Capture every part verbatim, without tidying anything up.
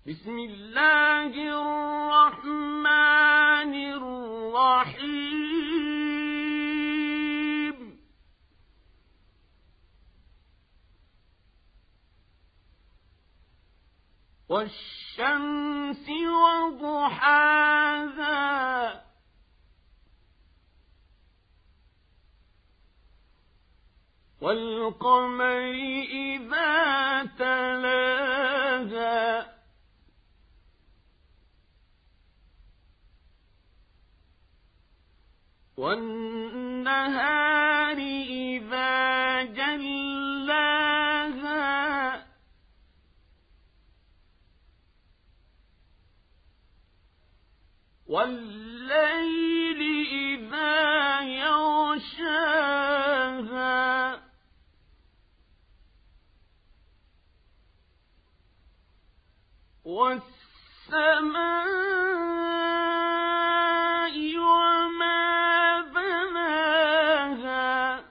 بسم الله الرحمن الرحيم والشمس وضحاها والقمر إذا تلاها والنهار إذا جلاها والليل إذا يغشاها والسماء وما بناها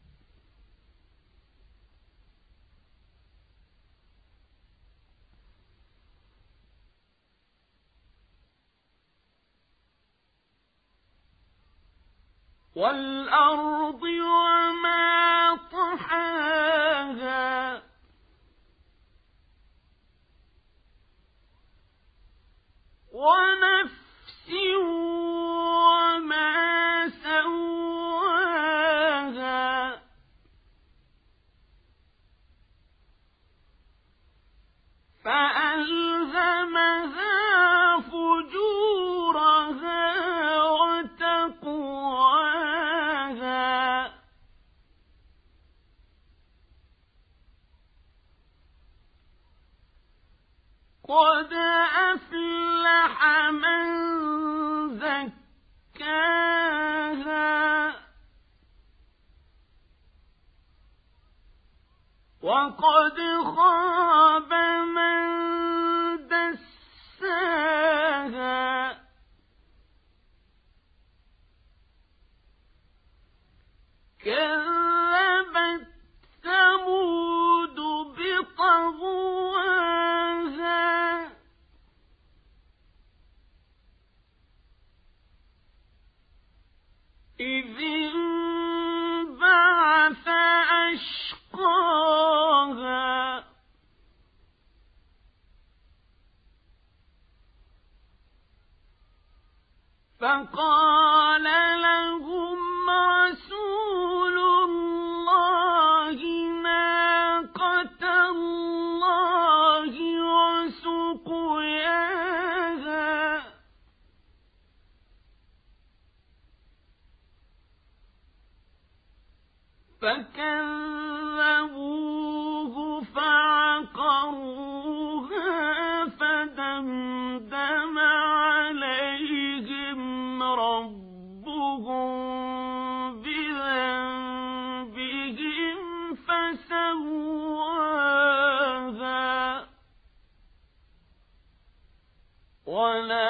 والأرض وما طحاها ونفس وما سواها فألهمها فجورها وتقواها قد أفلح من زكاها وقد خاب من دساها كذبت ثمود بطغواها إذ انبعث أشقاها فقال لهم رسول الله ناقة الله وسقياها فكذبوه فعقروها فدمدم عليهم ربهم بذنبهم فسواها ولا